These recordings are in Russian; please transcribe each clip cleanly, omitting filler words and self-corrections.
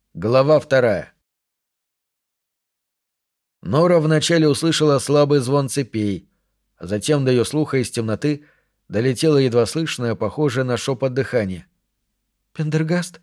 Глава 2. Нора вначале услышала слабый звон цепей, а затем до ее слуха из темноты долетело едва слышное, похожее на шепот дыхание. «Пендергаст?»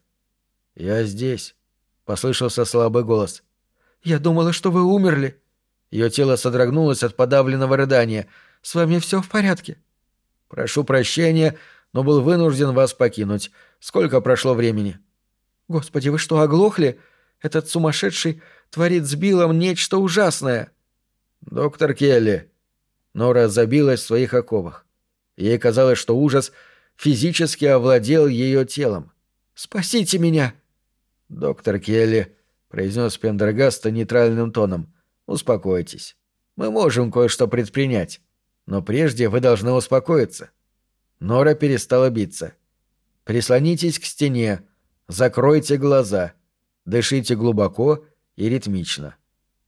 «Я здесь», — послышался слабый голос. «Я думала, что вы умерли». Ее тело содрогнулось от подавленного рыдания. «С вами все в порядке?» «Прошу прощения, но был вынужден вас покинуть. Сколько прошло времени?» «Господи, вы что, оглохли? Этот сумасшедший творит с Биллом нечто ужасное». «Доктор Келли». Нора забилась в своих оковах. Ей казалось, что ужас физически овладел ее телом. «Спасите меня!» «Доктор Келли», — произнес Пендергаст нейтральным тоном, — «успокойтесь. Мы можем кое-что предпринять. Но прежде вы должны успокоиться». Нора перестала биться. «Прислонитесь к стене, закройте глаза, дышите глубоко и ритмично».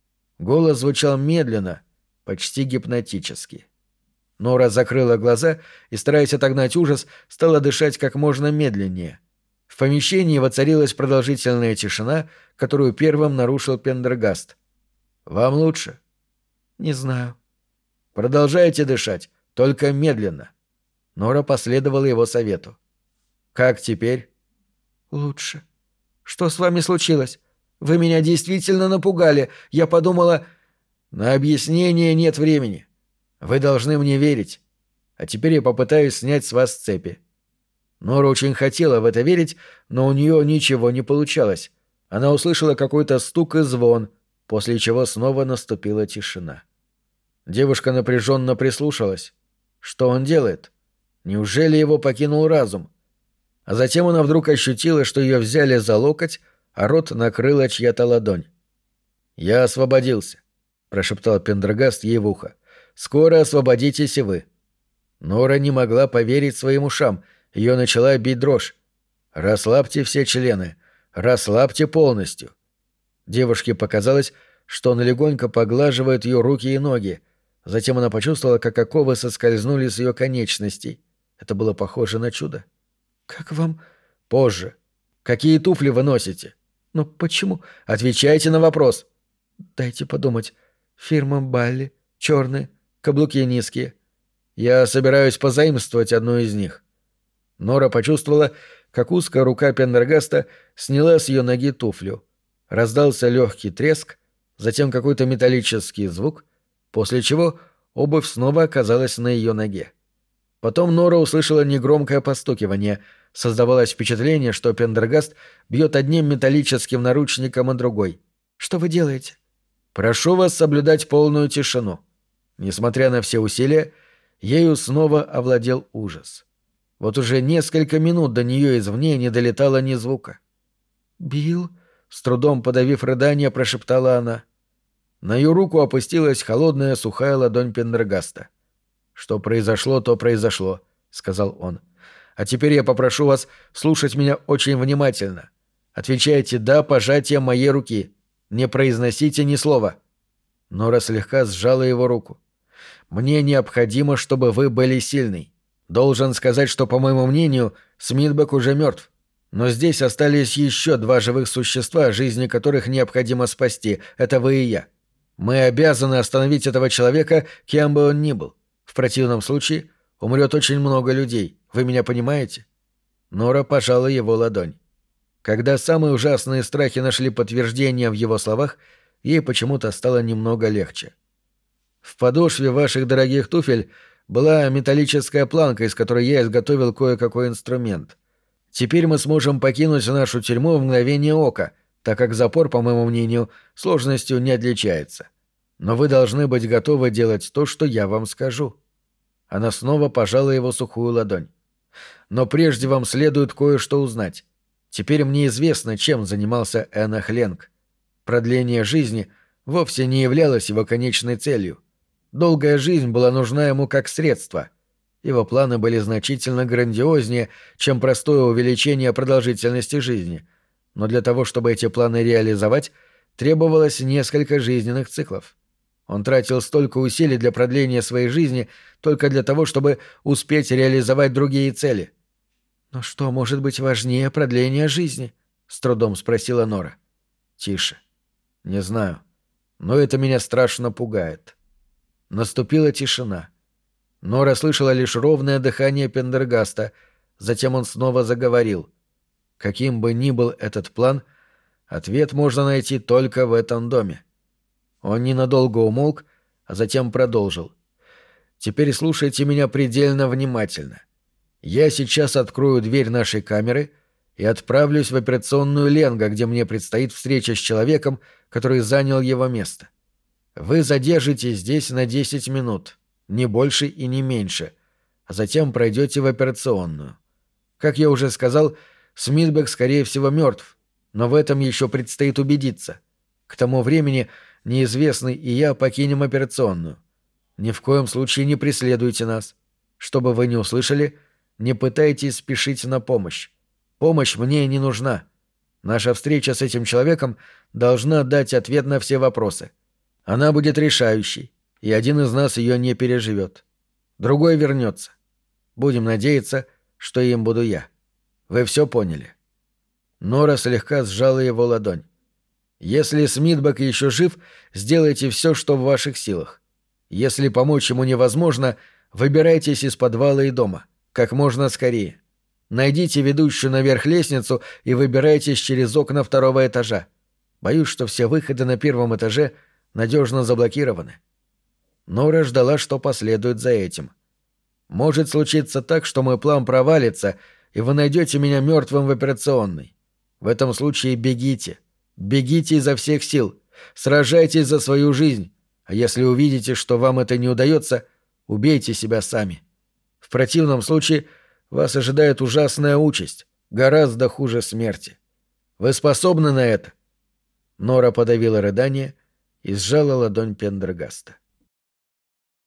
Голос звучал медленно, почти гипнотически. Нора закрыла глаза и, стараясь отогнать ужас, стала дышать как можно медленнее. В помещении воцарилась продолжительная тишина, которую первым нарушил Пендергаст. «Вам лучше?» «Не знаю». «Продолжайте дышать, только медленно». Нора последовала его совету. «Как теперь?» «Лучше». «Что с вами случилось? Вы меня действительно напугали. Я подумала...» «На объяснение нет времени. Вы должны мне верить. А теперь я попытаюсь снять с вас цепи». Нора очень хотела в это верить, но у нее ничего не получалось. Она услышала какой-то стук и звон, после чего снова наступила тишина. Девушка напряженно прислушалась. Что он делает? Неужели его покинул разум? А затем она вдруг ощутила, что ее взяли за локоть, а рот накрыла чья-то ладонь. «Я освободился», — прошептал Пендергаст ей в ухо. «Скоро освободитесь и вы». Нора не могла поверить своим ушам. Ее начала бить дрожь. «Расслабьте все члены. Расслабьте полностью». Девушке показалось, что он легонько поглаживает ее руки и ноги. Затем она почувствовала, как оковы соскользнули с ее конечностей. Это было похоже на чудо. «Как вам...» «Позже. Какие туфли вы носите?» «Но почему...» «Отвечайте на вопрос». «Дайте подумать. Фирма Балли. Черные. Каблуки низкие». «Я собираюсь позаимствовать одну из них». Нора почувствовала, как узкая рука Пендергаста сняла с ее ноги туфлю. Раздался легкий треск, затем какой-то металлический звук, после чего обувь снова оказалась на ее ноге. Потом Нора услышала негромкое постукивание. Создавалось впечатление, что Пендергаст бьет одним металлическим наручником, а другой. «Что вы делаете?» «Прошу вас соблюдать полную тишину». Несмотря на все усилия, ею снова овладел ужас. Вот уже несколько минут до нее извне не долетало ни звука. «Билл?» — с трудом подавив рыдание, прошептала она. На ее руку опустилась холодная сухая ладонь Пендергаста. «Что произошло, то произошло», — сказал он. «А теперь я попрошу вас слушать меня очень внимательно. Отвечайте «да» пожатием моей руки. Не произносите ни слова». Нора слегка сжала его руку. «Мне необходимо, чтобы вы были сильной. Должен сказать, что, по моему мнению, Смитбек уже мертв. Но здесь остались еще два живых существа, жизни которых необходимо спасти. Это вы и я. Мы обязаны остановить этого человека, кем бы он ни был. В противном случае умрет очень много людей. Вы меня понимаете?» Нора пожала его ладонь. Когда самые ужасные страхи нашли подтверждение в его словах, ей почему-то стало немного легче. «В подошве ваших дорогих туфель была металлическая планка, из которой я изготовил кое-какой инструмент. Теперь мы сможем покинуть нашу тюрьму в мгновение ока, так как запор, по моему мнению, сложностью не отличается. Но вы должны быть готовы делать то, что я вам скажу». Она снова пожала его сухую ладонь. «Но прежде вам следует кое-что узнать. Теперь мне известно, чем занимался Энах Ленг. Продление жизни вовсе не являлось его конечной целью. Долгая жизнь была нужна ему как средство. Его планы были значительно грандиознее, чем простое увеличение продолжительности жизни. Но для того, чтобы эти планы реализовать, требовалось несколько жизненных циклов. Он тратил столько усилий для продления своей жизни только для того, чтобы успеть реализовать другие цели. «Но что может быть важнее продления жизни?» — с трудом спросила Нора. Тише. Не знаю. Но это меня страшно пугает. Наступила тишина. Нора слышала лишь ровное дыхание Пендергаста. Затем он снова заговорил. Каким бы ни был этот план, ответ можно найти только в этом доме. Он ненадолго умолк, а затем продолжил. «Теперь слушайте меня предельно внимательно. Я сейчас открою дверь нашей камеры и отправлюсь в операционную Ленго, где мне предстоит встреча с человеком, который занял его место. Вы задержитесь здесь на 10 минут, не больше и не меньше, а затем пройдете в операционную. Как я уже сказал, Смитбек, скорее всего, мертв, но в этом еще предстоит убедиться. К тому времени неизвестный и я покинем операционную. Ни в коем случае не преследуйте нас. Что бы вы ни услышали, не пытайтесь спешить на помощь. Помощь мне не нужна. Наша встреча с этим человеком должна дать ответ на все вопросы. Она будет решающей, и один из нас ее не переживет. Другой вернется. Будем надеяться, что им буду я. Вы все поняли?» Нора слегка сжала его ладонь. «Если Смитбек еще жив, сделайте все, что в ваших силах. Если помочь ему невозможно, выбирайтесь из подвала и дома. Как можно скорее. Найдите ведущую наверх лестницу и выбирайтесь через окна второго этажа. Боюсь, что все выходы на первом этаже надежно заблокированы». Нора ждала, что последует за этим. «Может случиться так, что мой план провалится, и вы найдете меня мертвым в операционной. В этом случае бегите. Бегите изо всех сил. Сражайтесь за свою жизнь. А если увидите, что вам это не удается, убейте себя сами. В противном случае вас ожидает ужасная участь, гораздо хуже смерти. Вы способны на это?» Нора подавила рыдание и сжала ладонь Пендергаста.